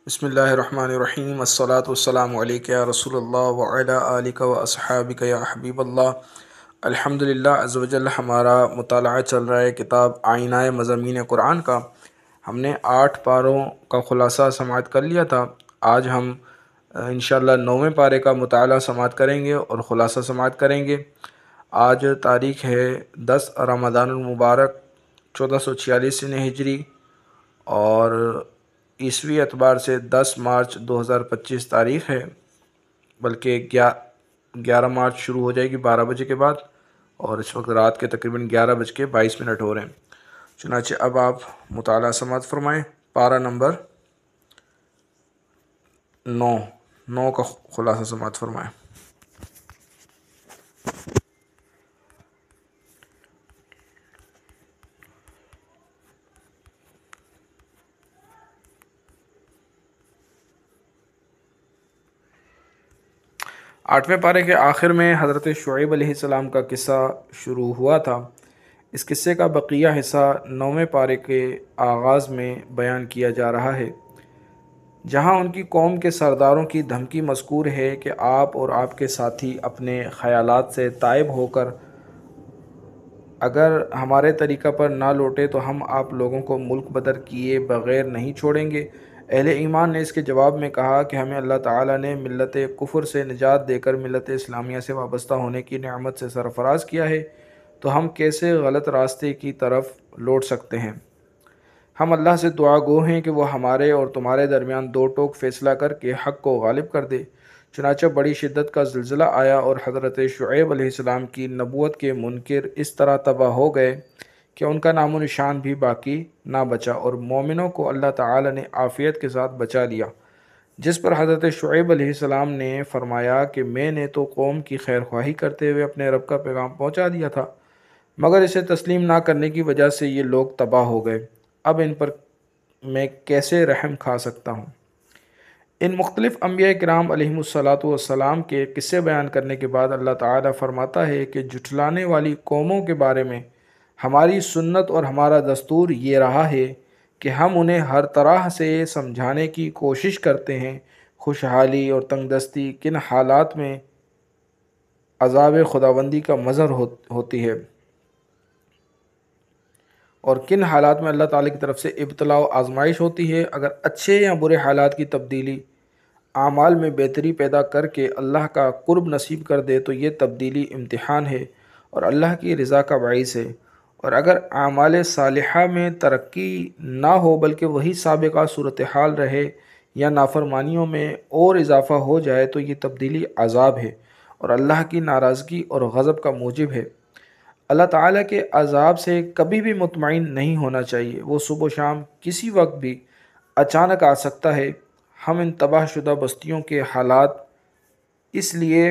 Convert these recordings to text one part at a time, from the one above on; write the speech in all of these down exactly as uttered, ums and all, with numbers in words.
بسم اللہ الرحمن الرحیم الصلاۃ والسلام علیک یا رسول اللہ وعلی آلک و اصحابک یا حبیب اللہ۔ الحمد للہ عز و جل ہمارا مطالعہ چل رہا ہے کتاب آئینہ مضامین قرآن کا۔ ہم نے آٹھ پاروں کا خلاصہ سماعت کر لیا تھا۔ آج ہم انشاءاللہ نویں پارے کا مطالعہ سماعت کریں گے اور خلاصہ سماعت کریں گے۔ آج تاریخ ہے دس رمضان المبارک چودہ سو چھیالیس ہجری اور عیسوی اعتبار سے دس مارچ دو ہزار پچیس تاریخ ہے، بلکہ گیارہ مارچ شروع ہو جائے گی بارہ بجے کے بعد، اور اس وقت رات کے تقریباً گیارہ بج کے بائیس منٹ ہو رہے ہیں۔ چنانچہ اب آپ مطالعہ سماعت فرمائیں۔ پارہ نمبر نو نو کا خلاصہ سماعت فرمائیں۔ آٹھویں پارے کے آخر میں حضرت شعیب علیہ السلام کا قصہ شروع ہوا تھا۔ اس قصے کا بقیہ حصہ نویں پارے کے آغاز میں بیان کیا جا رہا ہے، جہاں ان کی قوم کے سرداروں کی دھمکی مذکور ہے کہ آپ اور آپ کے ساتھی اپنے خیالات سے تائب ہو کر اگر ہمارے طریقہ پر نہ لوٹے تو ہم آپ لوگوں کو ملک بدر کیے بغیر نہیں چھوڑیں گے۔ اہل ایمان نے اس کے جواب میں کہا کہ ہمیں اللہ تعالیٰ نے ملت کفر سے نجات دے کر ملت اسلامیہ سے وابستہ ہونے کی نعمت سے سرفراز کیا ہے، تو ہم کیسے غلط راستے کی طرف لوٹ سکتے ہیں؟ ہم اللہ سے دعا گو ہیں کہ وہ ہمارے اور تمہارے درمیان دو ٹوک فیصلہ کر کے حق کو غالب کر دے۔ چنانچہ بڑی شدت کا زلزلہ آیا اور حضرت شعیب علیہ السلام کی نبوت کے منکر اس طرح تباہ ہو گئے کہ ان کا نام و نشان بھی باقی نہ بچا، اور مومنوں کو اللہ تعالی نے عافیت کے ساتھ بچا لیا۔ جس پر حضرت شعیب علیہ السلام نے فرمایا کہ میں نے تو قوم کی خیر خواہی کرتے ہوئے اپنے رب کا پیغام پہنچا دیا تھا، مگر اسے تسلیم نہ کرنے کی وجہ سے یہ لوگ تباہ ہو گئے۔ اب ان پر میں کیسے رحم کھا سکتا ہوں؟ ان مختلف انبیاء کرام علیہم الصلاۃ والسلام کے قصے بیان کرنے کے بعد اللہ تعالیٰ فرماتا ہے کہ جھٹلانے والی قوموں کے بارے میں ہماری سنت اور ہمارا دستور یہ رہا ہے کہ ہم انہیں ہر طرح سے سمجھانے کی کوشش کرتے ہیں، خوشحالی اور تنگ دستی کن حالات میں عذاب خداوندی کا مظہر ہوتی ہے اور کن حالات میں اللہ تعالیٰ کی طرف سے ابتلاء و آزمائش ہوتی ہے۔ اگر اچھے یا برے حالات کی تبدیلی اعمال میں بہتری پیدا کر کے اللہ کا قرب نصیب کر دے تو یہ تبدیلی امتحان ہے اور اللہ کی رضا کا باعث ہے، اور اگر اعمال صالحہ میں ترقی نہ ہو بلکہ وہی سابقہ صورتحال رہے یا نافرمانیوں میں اور اضافہ ہو جائے تو یہ تبدیلی عذاب ہے اور اللہ کی ناراضگی اور غضب کا موجب ہے۔ اللہ تعالیٰ کے عذاب سے کبھی بھی مطمئن نہیں ہونا چاہیے، وہ صبح و شام کسی وقت بھی اچانک آ سکتا ہے۔ ہم ان تباہ شدہ بستیوں کے حالات اس لیے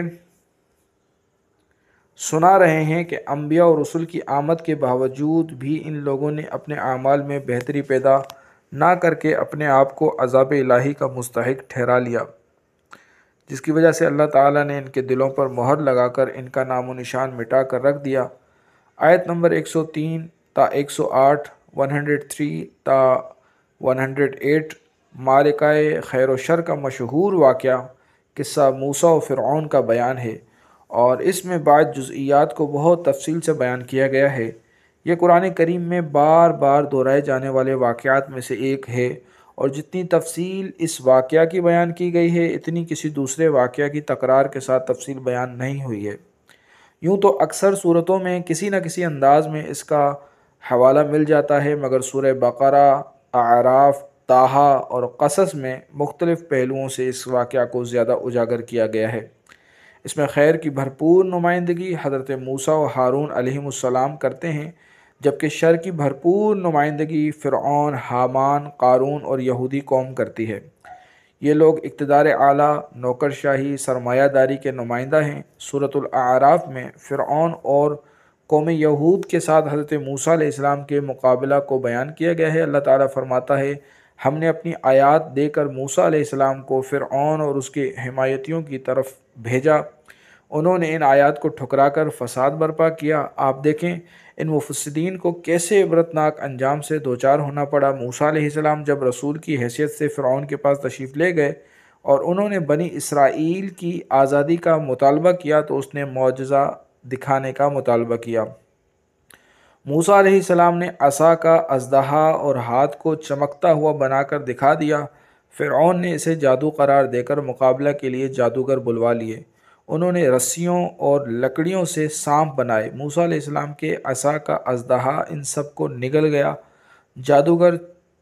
سنا رہے ہیں کہ انبیاء اور رسول کی آمد کے باوجود بھی ان لوگوں نے اپنے اعمال میں بہتری پیدا نہ کر کے اپنے آپ کو عذاب الہی کا مستحق ٹھہرا لیا، جس کی وجہ سے اللہ تعالیٰ نے ان کے دلوں پر مہر لگا کر ان کا نام و نشان مٹا کر رکھ دیا۔ آیت نمبر ایک سو تین تا ایک سو آٹھ، ایک سو تین تا ایک سو آٹھ معرکہ خیر و شر کا مشہور واقعہ قصہ موسیٰ و فرعون کا بیان ہے، اور اس میں بعض جزئیات کو بہت تفصیل سے بیان کیا گیا ہے۔ یہ قرآن کریم میں بار بار دہرائے جانے والے واقعات میں سے ایک ہے، اور جتنی تفصیل اس واقعہ کی بیان کی گئی ہے اتنی کسی دوسرے واقعہ کی تکرار کے ساتھ تفصیل بیان نہیں ہوئی ہے۔ یوں تو اکثر صورتوں میں کسی نہ کسی انداز میں اس کا حوالہ مل جاتا ہے، مگر سورہ بقرہ، اعراف، طٰہٰ اور قصص میں مختلف پہلوؤں سے اس واقعہ کو زیادہ اجاگر کیا گیا ہے۔ اس میں خیر کی بھرپور نمائندگی حضرت موسیٰ و ہارون علیہم السلام کرتے ہیں، جبکہ شر کی بھرپور نمائندگی فرعون، حامان، قارون اور یہودی قوم کرتی ہے۔ یہ لوگ اقتدار اعلیٰ، نوکر شاہی، سرمایہ داری کے نمائندہ ہیں۔ سورۃ الاعراف میں فرعون اور قوم یہود کے ساتھ حضرت موسیٰ علیہ السلام کے مقابلہ کو بیان کیا گیا ہے۔ اللہ تعالیٰ فرماتا ہے، ہم نے اپنی آیات دے کر موسیٰ علیہ السلام کو فرعون اور اس کے حمایتیوں کی طرف بھیجا، انہوں نے ان آیات کو ٹھکرا کر فساد برپا کیا۔ آپ دیکھیں ان مفسدین کو کیسے عبرتناک انجام سے دوچار ہونا پڑا۔ موسیٰ علیہ السلام جب رسول کی حیثیت سے فرعون کے پاس تشریف لے گئے اور انہوں نے بنی اسرائیل کی آزادی کا مطالبہ کیا تو اس نے معجزہ دکھانے کا مطالبہ کیا۔ موسیٰ علیہ السلام نے عصا کا اژدہا اور ہاتھ کو چمکتا ہوا بنا کر دکھا دیا۔ فرعون نے اسے جادو قرار دے کر مقابلہ کے لیے جادوگر بلوا لیے۔ انہوں نے رسیوں اور لکڑیوں سے سانپ بنائے۔ موسیٰ علیہ السلام کے عصا کا اژدہا ان سب کو نگل گیا۔ جادوگر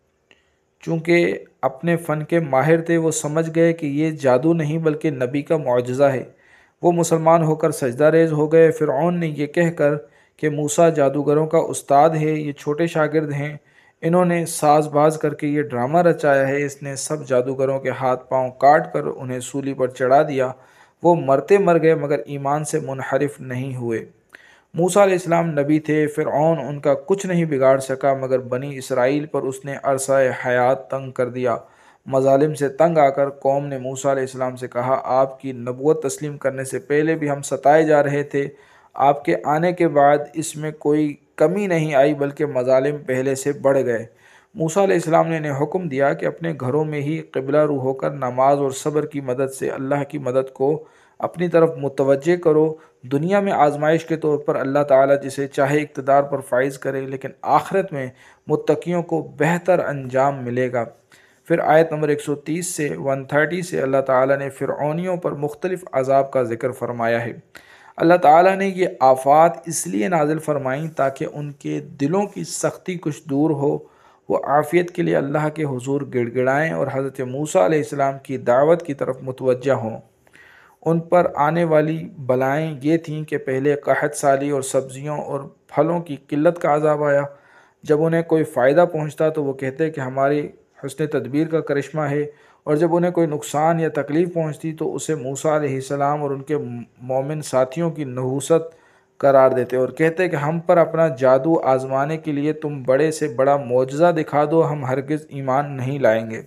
چونکہ اپنے فن کے ماہر تھے، وہ سمجھ گئے کہ یہ جادو نہیں بلکہ نبی کا معجزہ ہے۔ وہ مسلمان ہو کر سجدہ ریز ہو گئے۔ فرعون نے یہ کہہ کر کہ موسیٰ جادوگروں کا استاد ہے، یہ چھوٹے شاگرد ہیں، انہوں نے ساز باز کر کے یہ ڈرامہ رچایا ہے۔ اس نے سب جادوگروں کے ہاتھ پاؤں کاٹ کر انہیں سولی پر چڑھا دیا۔ وہ مرتے مر گئے مگر ایمان سے منحرف نہیں ہوئے۔ موسیٰ علیہ السلام نبی تھے، فرعون ان کا کچھ نہیں بگاڑ سکا مگر بنی اسرائیل پر اس نے عرصہ حیات تنگ کر دیا۔ مظالم سے تنگ آ کر قوم نے موسیٰ علیہ السلام سے کہا، آپ کی نبوت تسلیم کرنے سے پہلے بھی ہم ستائے جا رہے تھے، آپ کے آنے کے بعد اس میں کوئی کمی نہیں آئی بلکہ مظالم پہلے سے بڑھ گئے۔ موسیٰ علیہ السلام نے انہیں حکم دیا کہ اپنے گھروں میں ہی قبلہ رو ہو کر نماز اور صبر کی مدد سے اللہ کی مدد کو اپنی طرف متوجہ کرو۔ دنیا میں آزمائش کے طور پر اللہ تعالیٰ جسے چاہے اقتدار پر فائز کرے، لیکن آخرت میں متقیوں کو بہتر انجام ملے گا۔ پھر آیت نمبر ایک سو تیس سے ایک سو تیس سے اللہ تعالیٰ نے فرعونیوں پر مختلف عذاب کا ذکر فرمایا ہے۔ اللہ تعالیٰ نے یہ آفات اس لیے نازل فرمائیں تاکہ ان کے دلوں کی سختی کچھ دور ہو، وہ عافیت کے لیے اللہ کے حضور گڑ گڑائیں اور حضرت موسیٰ علیہ السلام کی دعوت کی طرف متوجہ ہوں۔ ان پر آنے والی بلائیں یہ تھیں کہ پہلے قحط سالی اور سبزیوں اور پھلوں کی قلت کا عذاب آیا۔ جب انہیں کوئی فائدہ پہنچتا تو وہ کہتے کہ ہماری حسن تدبیر کا کرشمہ ہے، اور جب انہیں کوئی نقصان یا تکلیف پہنچتی تو اسے موسیٰ علیہ السلام اور ان کے مومن ساتھیوں کی نحوست قرار دیتے اور کہتے کہ ہم پر اپنا جادو آزمانے کے لیے تم بڑے سے بڑا معجزہ دکھا دو، ہم ہرگز ایمان نہیں لائیں گے۔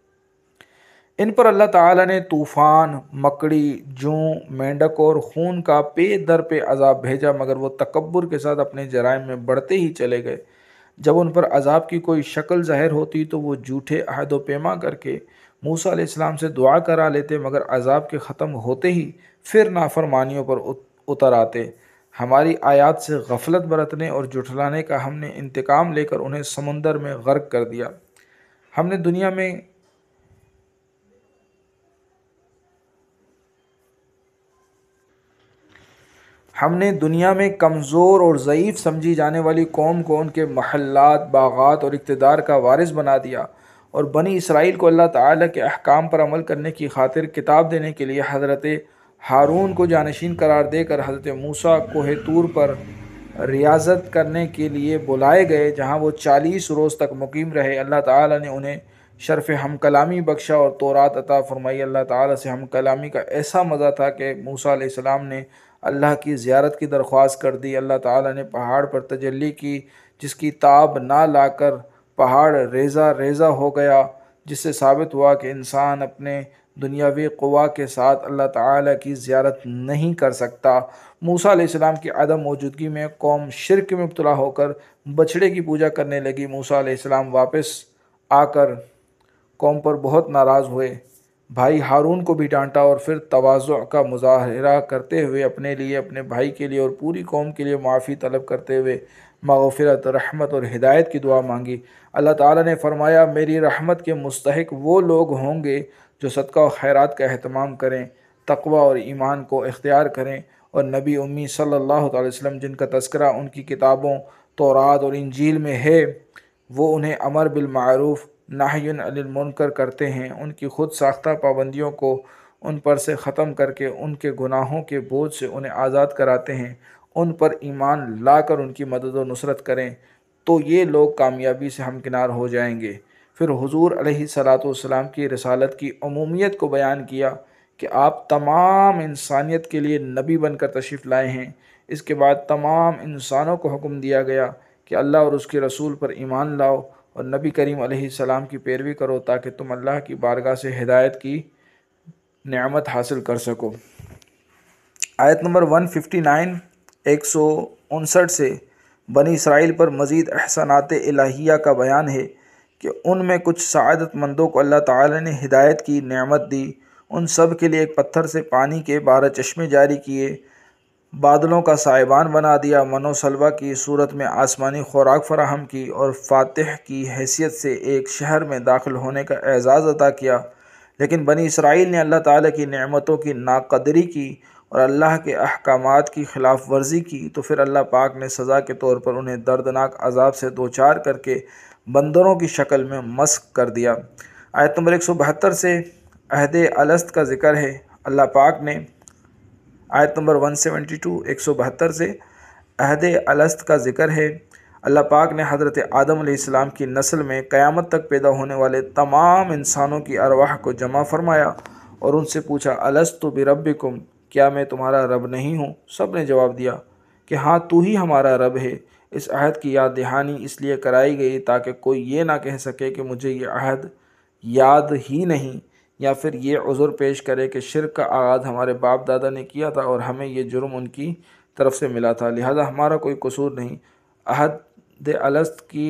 ان پر اللہ تعالیٰ نے طوفان، مکڑی، جوں، مینڈک اور خون کا پے در پہ عذاب بھیجا مگر وہ تکبر کے ساتھ اپنے جرائم میں بڑھتے ہی چلے گئے۔ جب ان پر عذاب کی کوئی شکل ظاہر ہوتی تو وہ جھوٹے عہد و پیما کر کے موسیٰ علیہ السلام سے دعا کرا لیتے مگر عذاب کے ختم ہوتے ہی پھر نافرمانیوں پر اتر آتے۔ ہماری آیات سے غفلت برتنے اور جھٹلانے کا ہم نے انتقام لے کر انہیں سمندر میں غرق کر دیا۔ ہم نے دنیا میں ہم نے دنیا میں کمزور اور ضعیف سمجھی جانے والی قوم کو ان کے محلات، باغات اور اقتدار کا وارث بنا دیا، اور بنی اسرائیل کو اللہ تعالیٰ کے احکام پر عمل کرنے کی خاطر کتاب دینے کے لیے حضرت ہارون کو جانشین قرار دے کر حضرت موسیٰ کوہ طور پر ریاضت کرنے کے لیے بلائے گئے، جہاں وہ چالیس روز تک مقیم رہے۔ اللہ تعالیٰ نے انہیں شرف ہم کلامی بخشا اور تورات عطا فرمائی۔ اللہ تعالیٰ سے ہم کلامی کا ایسا مزہ تھا کہ موسیٰ علیہ السلام نے اللہ کی زیارت کی درخواست کر دی۔ اللہ تعالیٰ نے پہاڑ پر تجلی کی جس کی تاب نہ لا کر پہاڑ ریزہ ریزہ ہو گیا، جس سے ثابت ہوا کہ انسان اپنے دنیاوی قوا کے ساتھ اللہ تعالیٰ کی زیارت نہیں کر سکتا۔ موسیٰ علیہ السلام کی عدم موجودگی میں قوم شرک میں مبتلا ہو کر بچھڑے کی پوجا کرنے لگی۔ موسیٰ علیہ السلام واپس آ کر قوم پر بہت ناراض ہوئے، بھائی ہارون کو بھی ڈانٹا اور پھر تواضع کا مظاہرہ کرتے ہوئے اپنے لیے، اپنے بھائی کے لیے اور پوری قوم کے لیے معافی طلب کرتے ہوئے مغفرت، رحمت اور ہدایت کی دعا مانگی۔ اللہ تعالیٰ نے فرمایا، میری رحمت کے مستحق وہ لوگ ہوں گے جو صدقہ و خیرات کا اہتمام کریں، تقوی اور ایمان کو اختیار کریں، اور نبی امی صلی اللہ علیہ وسلم جن کا تذکرہ ان کی کتابوں تورات اور انجیل میں ہے، وہ انہیں امر بالمعروف نہی عن المنکر کرتے ہیں، ان کی خود ساختہ پابندیوں کو ان پر سے ختم کر کے ان کے گناہوں کے بوجھ سے انہیں آزاد کراتے ہیں، ان پر ایمان لا کر ان کی مدد و نصرت کریں تو یہ لوگ کامیابی سے ہمکنار ہو جائیں گے۔ پھر حضور علیہ الصلاۃ والسلام کی رسالت کی عمومیت کو بیان کیا کہ آپ تمام انسانیت کے لیے نبی بن کر تشریف لائے ہیں۔ اس کے بعد تمام انسانوں کو حکم دیا گیا کہ اللہ اور اس کے رسول پر ایمان لاؤ اور نبی کریم علیہ السلام کی پیروی کرو تاکہ تم اللہ کی بارگاہ سے ہدایت کی نعمت حاصل کر سکو۔ آیت نمبر ایک سو ففٹی نائن ایک سو انسٹھ سے بنی اسرائیل پر مزید احسانات الہیہ کا بیان ہے کہ ان میں کچھ سعادت مندوں کو اللہ تعالی نے ہدایت کی نعمت دی، ان سب کے لیے ایک پتھر سے پانی کے بارہ چشمے جاری کیے، بادلوں کا سائبان بنا دیا، من و سلوہ کی صورت میں آسمانی خوراک فراہم کی، اور فاتح کی حیثیت سے ایک شہر میں داخل ہونے کا اعزاز عطا کیا۔ لیکن بنی اسرائیل نے اللہ تعالیٰ کی نعمتوں کی ناقدری کی اور اللہ کے احکامات کی خلاف ورزی کی، تو پھر اللہ پاک نے سزا کے طور پر انہیں دردناک عذاب سے دوچار کر کے بندروں کی شکل میں مسخ کر دیا۔ آیت نمبر ایک سو بہتر سے عہد الست کا ذکر ہے۔ اللہ پاک نے آیت نمبر ایک سو بہتر ایک سو بہتر سے عہد الست کا ذکر ہے۔ اللہ پاک نے حضرت آدم علیہ السلام کی نسل میں قیامت تک پیدا ہونے والے تمام انسانوں کی ارواح کو جمع فرمایا اور ان سے پوچھا، الستُ بربکم، کیا میں تمہارا رب نہیں ہوں؟ سب نے جواب دیا کہ ہاں تو ہی ہمارا رب ہے۔ اس عہد کی یاد دہانی اس لیے کرائی گئی تاکہ کوئی یہ نہ کہہ سکے کہ مجھے یہ عہد یاد ہی نہیں، یا پھر یہ عذر پیش کرے کہ شرک کا آغاز ہمارے باپ دادا نے کیا تھا اور ہمیں یہ جرم ان کی طرف سے ملا تھا، لہذا ہمارا کوئی قصور نہیں۔ عہد الست کی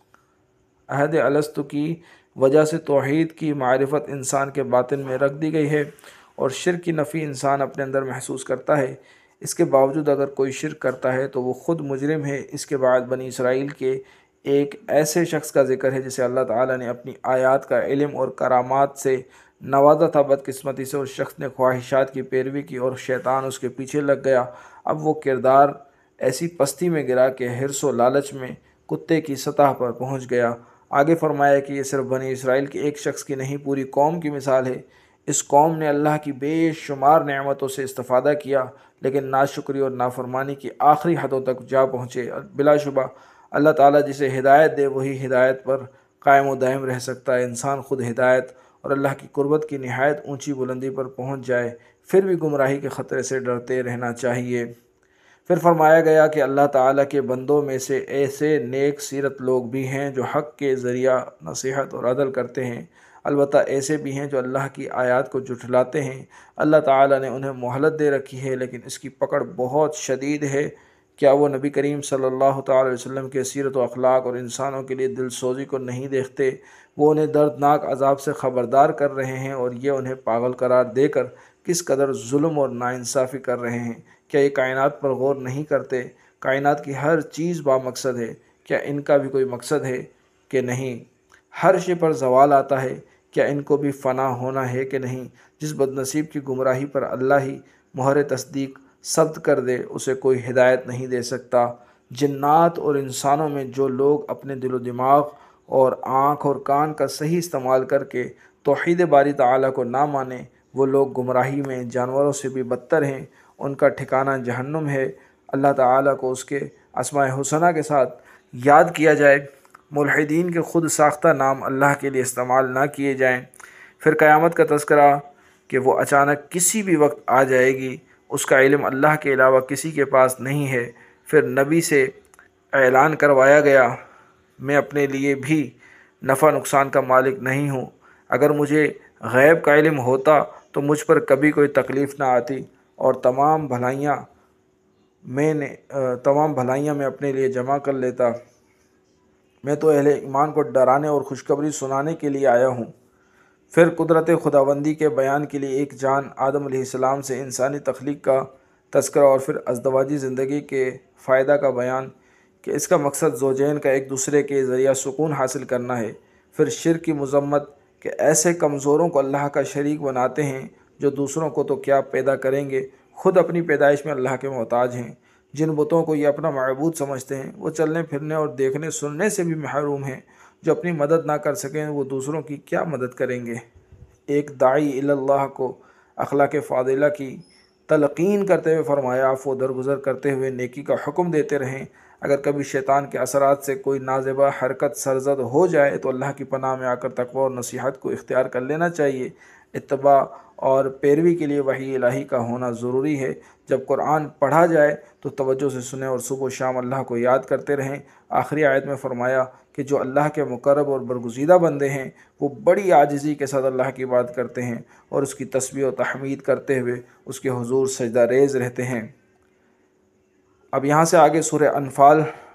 عہد الست کی وجہ سے توحید کی معرفت انسان کے باطن میں رکھ دی گئی ہے اور شرک کی نفی انسان اپنے اندر محسوس کرتا ہے۔ اس کے باوجود اگر کوئی شرک کرتا ہے تو وہ خود مجرم ہے۔ اس کے بعد بنی اسرائیل کے ایک ایسے شخص کا ذکر ہے جسے اللہ تعالیٰ نے اپنی آیات کا علم اور کرامات سے نوازا تھا۔ بدقسمتی سے اس شخص نے خواہشات کی پیروی کی اور شیطان اس کے پیچھے لگ گیا۔ اب وہ کردار ایسی پستی میں گرا کہ حرص و لالچ میں کتے کی سطح پر پہنچ گیا۔ آگے فرمایا کہ یہ صرف بنی اسرائیل کے ایک شخص کی نہیں، پوری قوم کی مثال ہے۔ اس قوم نے اللہ کی بے شمار نعمتوں سے استفادہ کیا لیکن ناشکری اور نافرمانی کی آخری حدوں تک جا پہنچے۔ بلا شبہ اللہ تعالیٰ جسے ہدایت دے وہی ہدایت پر قائم و دائم رہ سکتا ہے۔ انسان خود ہدایت اور اللہ کی قربت کی نہایت اونچی بلندی پر پہنچ جائے پھر بھی گمراہی کے خطرے سے ڈرتے رہنا چاہیے۔ پھر فرمایا گیا کہ اللہ تعالیٰ کے بندوں میں سے ایسے نیک سیرت لوگ بھی ہیں جو حق کے ذریعہ نصیحت اور عدل کرتے ہیں، البتہ ایسے بھی ہیں جو اللہ کی آیات کو جھٹلاتے ہیں۔ اللہ تعالیٰ نے انہیں مہلت دے رکھی ہے لیکن اس کی پکڑ بہت شدید ہے۔ کیا وہ نبی کریم صلی اللہ تعالی علیہ وسلم کے سیرت و اخلاق اور انسانوں کے لیے دل سوزی کو نہیں دیکھتے؟ وہ انہیں دردناک عذاب سے خبردار کر رہے ہیں اور یہ انہیں پاگل قرار دے کر کس قدر ظلم اور ناانصافی کر رہے ہیں۔ کیا یہ کائنات پر غور نہیں کرتے؟ کائنات کی ہر چیز با مقصد ہے، کیا ان کا بھی کوئی مقصد ہے کہ نہیں؟ ہر شے پر زوال آتا ہے، کیا ان کو بھی فنا ہونا ہے کہ نہیں؟ جس بد نصیب کی گمراہی پر اللہ ہی مہر تصدیق ثبت کر دے اسے کوئی ہدایت نہیں دے سکتا۔ جنات اور انسانوں میں جو لوگ اپنے دل و دماغ اور آنکھ اور کان کا صحیح استعمال کر کے توحید باری تعالیٰ کو نہ مانیں، وہ لوگ گمراہی میں جانوروں سے بھی بدتر ہیں، ان کا ٹھکانہ جہنم ہے۔ اللہ تعالیٰ کو اس کے اسماء حسنہ کے ساتھ یاد کیا جائے، ملحدین کے خود ساختہ نام اللہ کے لیے استعمال نہ کیے جائیں۔ پھر قیامت کا تذکرہ کہ وہ اچانک کسی بھی وقت آ جائے گی، اس کا علم اللہ کے علاوہ کسی کے پاس نہیں ہے۔ پھر نبی سے اعلان کروایا گیا، میں اپنے لیے بھی نفع نقصان کا مالک نہیں ہوں، اگر مجھے غیب کا علم ہوتا تو مجھ پر کبھی کوئی تکلیف نہ آتی اور تمام بھلائیاں میں نے تمام بھلائیاں میں اپنے لیے جمع کر لیتا۔ میں تو اہل ایمان کو ڈرانے اور خوشخبری سنانے کے لیے آیا ہوں۔ پھر قدرت خداوندی کے بیان کے لیے ایک جان آدم علیہ السلام سے انسانی تخلیق کا تذکرہ، اور پھر ازدواجی زندگی کے فائدہ کا بیان کہ اس کا مقصد زوجین کا ایک دوسرے کے ذریعہ سکون حاصل کرنا ہے۔ پھر شرک کی مذمت کہ ایسے کمزوروں کو اللہ کا شریک بناتے ہیں جو دوسروں کو تو کیا پیدا کریں گے، خود اپنی پیدائش میں اللہ کے محتاج ہیں۔ جن بتوں کو یہ اپنا معبود سمجھتے ہیں وہ چلنے پھرنے اور دیکھنے سننے سے بھی محروم ہیں، جو اپنی مدد نہ کر سکیں وہ دوسروں کی کیا مدد کریں گے۔ ایک داعی الی اللہ کو اخلاق فاضلہ کی تلقین کرتے ہوئے فرمایا، عفو و درگزر کرتے ہوئے نیکی کا حکم دیتے رہیں۔ اگر کبھی شیطان کے اثرات سے کوئی نازیبہ حرکت سرزد ہو جائے تو اللہ کی پناہ میں آ کر تقوی اور نصیحت کو اختیار کر لینا چاہیے۔ اتباع اور پیروی کے لیے وحی الہی کا ہونا ضروری ہے۔ جب قرآن پڑھا جائے تو توجہ سے سنیں اور صبح و شام اللہ کو یاد کرتے رہیں۔ آخری آیت میں فرمایا کہ جو اللہ کے مقرب اور برگزیدہ بندے ہیں وہ بڑی عاجزی کے ساتھ اللہ کی بات کرتے ہیں اور اس کی تسبیح و تحمید کرتے ہوئے اس کے حضور سجدہ ریز رہتے ہیں۔ اب یہاں سے آگے سورہ انفال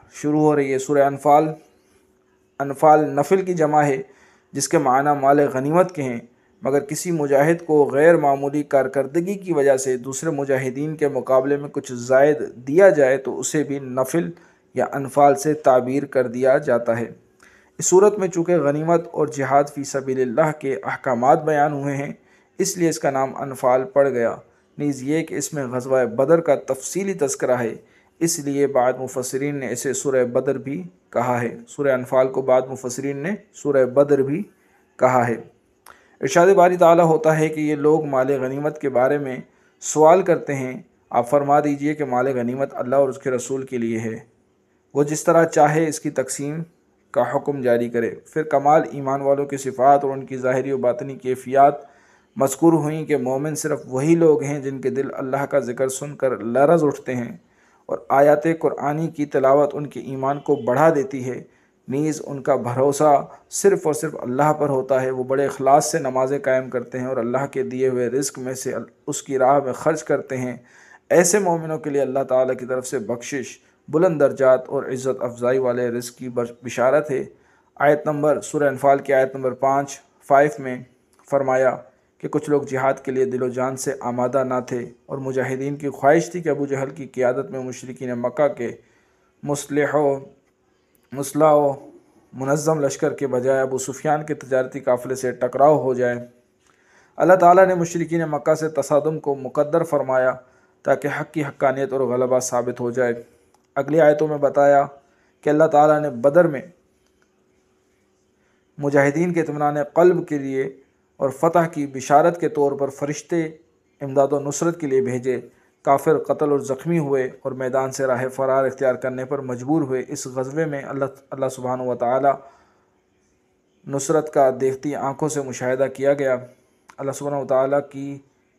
شروع ہو رہی ہے۔ سورہ انفال انفال نفل کی جمع ہے جس کے معنی مال غنیمت کے ہیں، مگر کسی مجاہد کو غیر معمولی کارکردگی کی وجہ سے دوسرے مجاہدین کے مقابلے میں کچھ زائد دیا جائے تو اسے بھی نفل یا انفال سے تعبیر کر دیا جاتا ہے۔ اس صورت میں چونکہ غنیمت اور جہاد فی سبیل اللہ کے احکامات بیان ہوئے ہیں اس لیے اس کا نام انفال پڑ گیا۔ نیز یہ کہ اس میں غزوہ بدر کا تفصیلی تذکرہ ہے، اس لیے بعض مفسرین نے اسے سورہ بدر بھی کہا ہے۔ سورہ انفال کو بعض مفسرین نے سورہ بدر بھی کہا ہے۔ ارشاد باری تعالیٰ ہوتا ہے کہ یہ لوگ مال غنیمت کے بارے میں سوال کرتے ہیں، آپ فرما دیجئے کہ مال غنیمت اللہ اور اس کے رسول کے لیے ہے، وہ جس طرح چاہے اس کی تقسیم کا حکم جاری کرے۔ پھر کمال ایمان والوں کی صفات اور ان کی ظاہری و باطنی کیفیات مذکور ہوئیں کہ مومن صرف وہی لوگ ہیں جن کے دل اللہ کا ذکر سن کر لرز اٹھتے ہیں اور آیات قرآنی کی تلاوت ان کے ایمان کو بڑھا دیتی ہے۔ نیز ان کا بھروسہ صرف اور صرف اللہ پر ہوتا ہے، وہ بڑے اخلاص سے نمازیں قائم کرتے ہیں اور اللہ کے دیے ہوئے رزق میں سے اس کی راہ میں خرچ کرتے ہیں۔ ایسے مومنوں کے لیے اللہ تعالیٰ کی طرف سے بخشش، بلند درجات اور عزت افزائی والے رزق کی بشارت ہے۔ آیت نمبر سورہ انفال کی آیت نمبر پانچ فائف میں فرمایا کہ کچھ لوگ جہاد کے لیے دل و جان سے آمادہ نہ تھے اور مجاہدین کی خواہش تھی کہ ابو جہل کی قیادت میں مشرکین مکہ کے مسلح و مسلح و منظم لشکر کے بجائے ابو سفیان کے تجارتی قافلے سے ٹکراؤ ہو جائے۔ اللہ تعالیٰ نے مشرکین مکہ سے تصادم کو مقدر فرمایا تاکہ حق کی حقانیت اور غلبہ ثابت ہو جائے۔ اگلی آیتوں میں بتایا کہ اللہ تعالیٰ نے بدر میں مجاہدین کے اطمینان قلب کے لیے اور فتح کی بشارت کے طور پر فرشتے امداد و نصرت کے لیے بھیجے۔ کافر قتل اور زخمی ہوئے اور میدان سے راہ فرار اختیار کرنے پر مجبور ہوئے۔ اس غزوے میں اللہ اللہ سبحانہ و تعالی نصرت کا دیکھتی آنکھوں سے مشاہدہ کیا گیا۔ اللہ سبحانہ و تعالی کی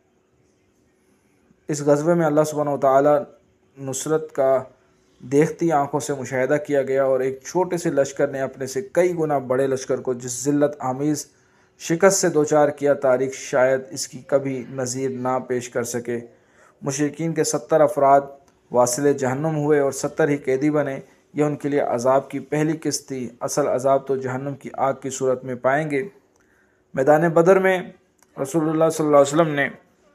اس غزوے میں اللہ سبحانہ و تعالی نصرت کا دیکھتی آنکھوں سے مشاہدہ کیا گیا اور ایک چھوٹے سے لشکر نے اپنے سے کئی گنا بڑے لشکر کو جس ذلت آمیز شکست سے دوچار کیا، تاریخ شاید اس کی کبھی نظیر نہ پیش کر سکے۔ مشرکین کے ستر افراد واصل جہنم ہوئے اور ستر ہی قیدی بنے۔ یہ ان کے لیے عذاب کی پہلی قسط تھی، اصل عذاب تو جہنم کی آگ کی صورت میں پائیں گے۔ میدان بدر میں رسول اللہ صلی اللہ علیہ وسلم نے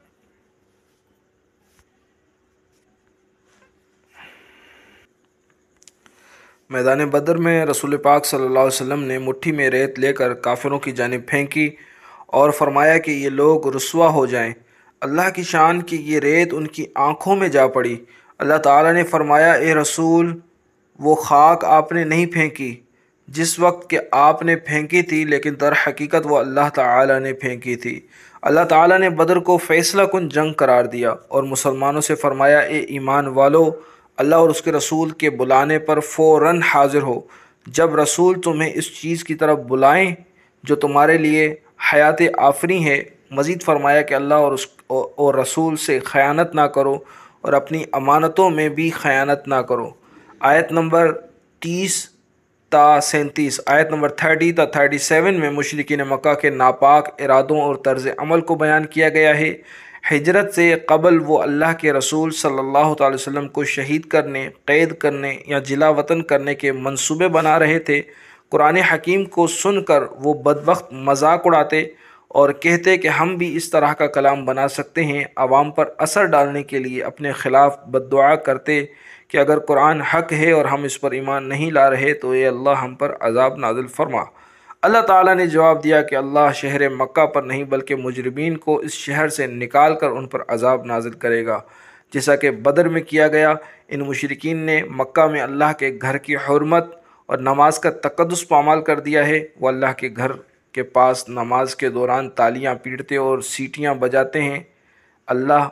میدان بدر میں رسول پاک صلی اللہ علیہ وسلم نے مٹھی میں ریت لے کر کافروں کی جانب پھینکی اور فرمایا کہ یہ لوگ رسوا ہو جائیں۔ اللہ کی شان کی یہ ریت ان کی آنکھوں میں جا پڑی۔ اللہ تعالیٰ نے فرمایا، اے رسول، وہ خاک آپ نے نہیں پھینکی جس وقت کہ آپ نے پھینکی تھی، لیکن در حقیقت وہ اللہ تعالیٰ نے پھینکی تھی۔ اللہ تعالیٰ نے بدر کو فیصلہ کن جنگ قرار دیا اور مسلمانوں سے فرمایا، اے ایمان والو، اللہ اور اس کے رسول کے بلانے پر فوراً حاضر ہو۔ جب رسول تمہیں اس چیز کی طرف بلائیں جو تمہارے لیے حیات آفریں ہے، مزید فرمایا کہ اللہ اور اس اور رسول سے خیانت نہ کرو اور اپنی امانتوں میں بھی خیانت نہ کرو۔ آیت نمبر تیس تا سینتیس آیت نمبر تھرٹی تا تھرٹی سیون میں مشرکین مکہ کے ناپاک ارادوں اور طرز عمل کو بیان کیا گیا ہے۔ ہجرت سے قبل وہ اللہ کے رسول صلی اللہ تعالی وسلم کو شہید کرنے، قید کرنے یا جلا وطن کرنے کے منصوبے بنا رہے تھے۔ قرآن حکیم کو سن کر وہ بدبخت مذاق اڑاتے اور کہتے کہ ہم بھی اس طرح کا کلام بنا سکتے ہیں۔ عوام پر اثر ڈالنے کے لیے اپنے خلاف بددعا کرتے کہ اگر قرآن حق ہے اور ہم اس پر ایمان نہیں لا رہے تو اے اللہ ہم پر عذاب نازل فرما۔ اللہ تعالیٰ نے جواب دیا کہ اللہ شہر مکہ پر نہیں بلکہ مجرمین کو اس شہر سے نکال کر ان پر عذاب نازل کرے گا، جیسا کہ بدر میں کیا گیا۔ ان مشرکین نے مکہ میں اللہ کے گھر کی حرمت اور نماز کا تقدس پامال کر دیا ہے۔ وہ اللہ کے گھر کے پاس نماز کے دوران تالیاں پیٹتے اور سیٹیاں بجاتے ہیں اللہ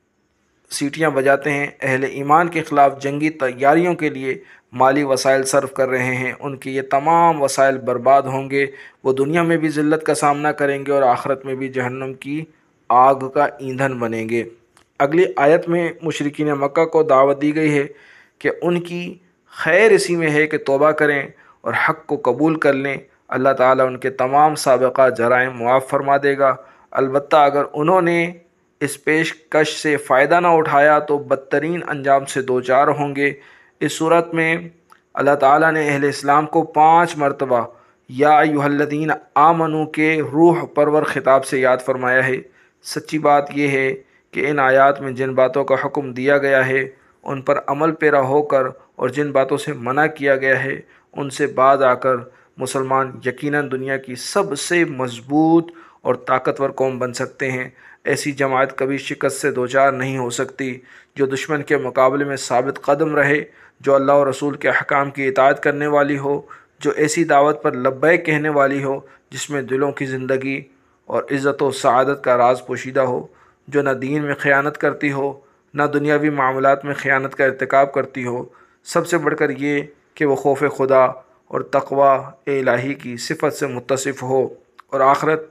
سیٹیاں بجاتے ہیں اہل ایمان کے خلاف جنگی تیاریوں کے لیے مالی وسائل صرف کر رہے ہیں۔ ان کے یہ تمام وسائل برباد ہوں گے، وہ دنیا میں بھی ذلت کا سامنا کریں گے اور آخرت میں بھی جہنم کی آگ کا ایندھن بنیں گے۔ اگلی آیت میں مشرکین مکہ کو دعوت دی گئی ہے کہ ان کی خیر اسی میں ہے کہ توبہ کریں اور حق کو قبول کر لیں۔ اللہ تعالیٰ ان کے تمام سابقہ جرائم معاف فرما دے گا، البتہ اگر انہوں نے اس پیشکش سے فائدہ نہ اٹھایا تو بدترین انجام سے دوچار ہوں گے۔ اس صورت میں اللہ تعالیٰ نے اہل اسلام کو پانچ مرتبہ یا ایھا الذین آمنو کے روح پرور خطاب سے یاد فرمایا ہے۔ سچی بات یہ ہے کہ ان آیات میں جن باتوں کا حکم دیا گیا ہے ان پر عمل پیرا ہو کر، اور جن باتوں سے منع کیا گیا ہے ان سے باز آ کر مسلمان یقیناً دنیا کی سب سے مضبوط اور طاقتور قوم بن سکتے ہیں۔ ایسی جماعت کبھی شکست سے دوچار نہیں ہو سکتی جو دشمن کے مقابلے میں ثابت قدم رہے، جو اللہ اور رسول کے احکام کی اطاعت کرنے والی ہو، جو ایسی دعوت پر لبیک کہنے والی ہو جس میں دلوں کی زندگی اور عزت و سعادت کا راز پوشیدہ ہو، جو نہ دین میں خیانت کرتی ہو نہ دنیاوی معاملات میں خیانت کا ارتکاب کرتی ہو، سب سے بڑھ کر یہ کہ وہ خوف خدا اور تقوی الہی کی صفت سے متصف ہو، اور آخرت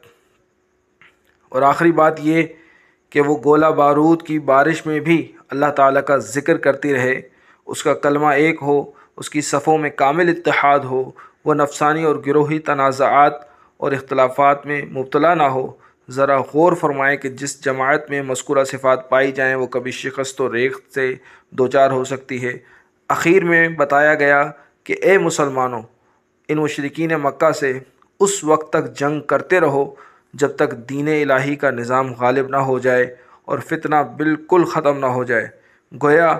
اور آخری بات یہ کہ وہ گولہ بارود کی بارش میں بھی اللہ تعالیٰ کا ذکر کرتی رہے، اس کا کلمہ ایک ہو، اس کی صفوں میں کامل اتحاد ہو، وہ نفسانی اور گروہی تنازعات اور اختلافات میں مبتلا نہ ہو۔ ذرا غور فرمائیں کہ جس جماعت میں مذکورہ صفات پائی جائیں وہ کبھی شکست و ریخت سے دوچار ہو سکتی ہے۔ اخیر میں بتایا گیا کہ اے مسلمانوں، ان مشرکین مکہ سے اس وقت تک جنگ کرتے رہو جب تک دین الہی کا نظام غالب نہ ہو جائے اور فتنہ بالکل ختم نہ ہو جائے۔ گویا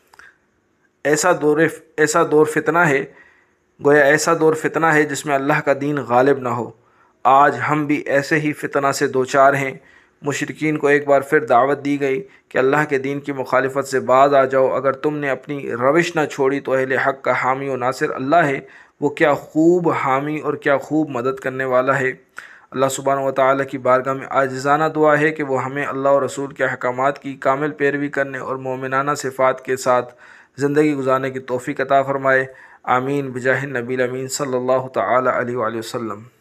ایسا دور ایسا دور فتنہ ہے گویا ایسا دور فتنہ ہے جس میں اللہ کا دین غالب نہ ہو۔ آج ہم بھی ایسے ہی فتنہ سے دوچار ہیں۔ مشرکین کو ایک بار پھر دعوت دی گئی کہ اللہ کے دین کی مخالفت سے باز آ جاؤ، اگر تم نے اپنی روش نہ چھوڑی تو اہل حق کا حامی و ناصر اللہ ہے، وہ کیا خوب حامی اور کیا خوب مدد کرنے والا ہے۔ اللہ سبحانہ و تعالیٰ کی بارگاہ میں عاجزانہ دعا ہے کہ وہ ہمیں اللہ اور رسول کے احکامات کی کامل پیروی کرنے اور مومنانہ صفات کے ساتھ زندگی گزارنے کی توفیق عطا فرمائے۔ آمین بجاہ النبی الامین صلی اللہ تعالیٰ علیہ وآلہ وسلم۔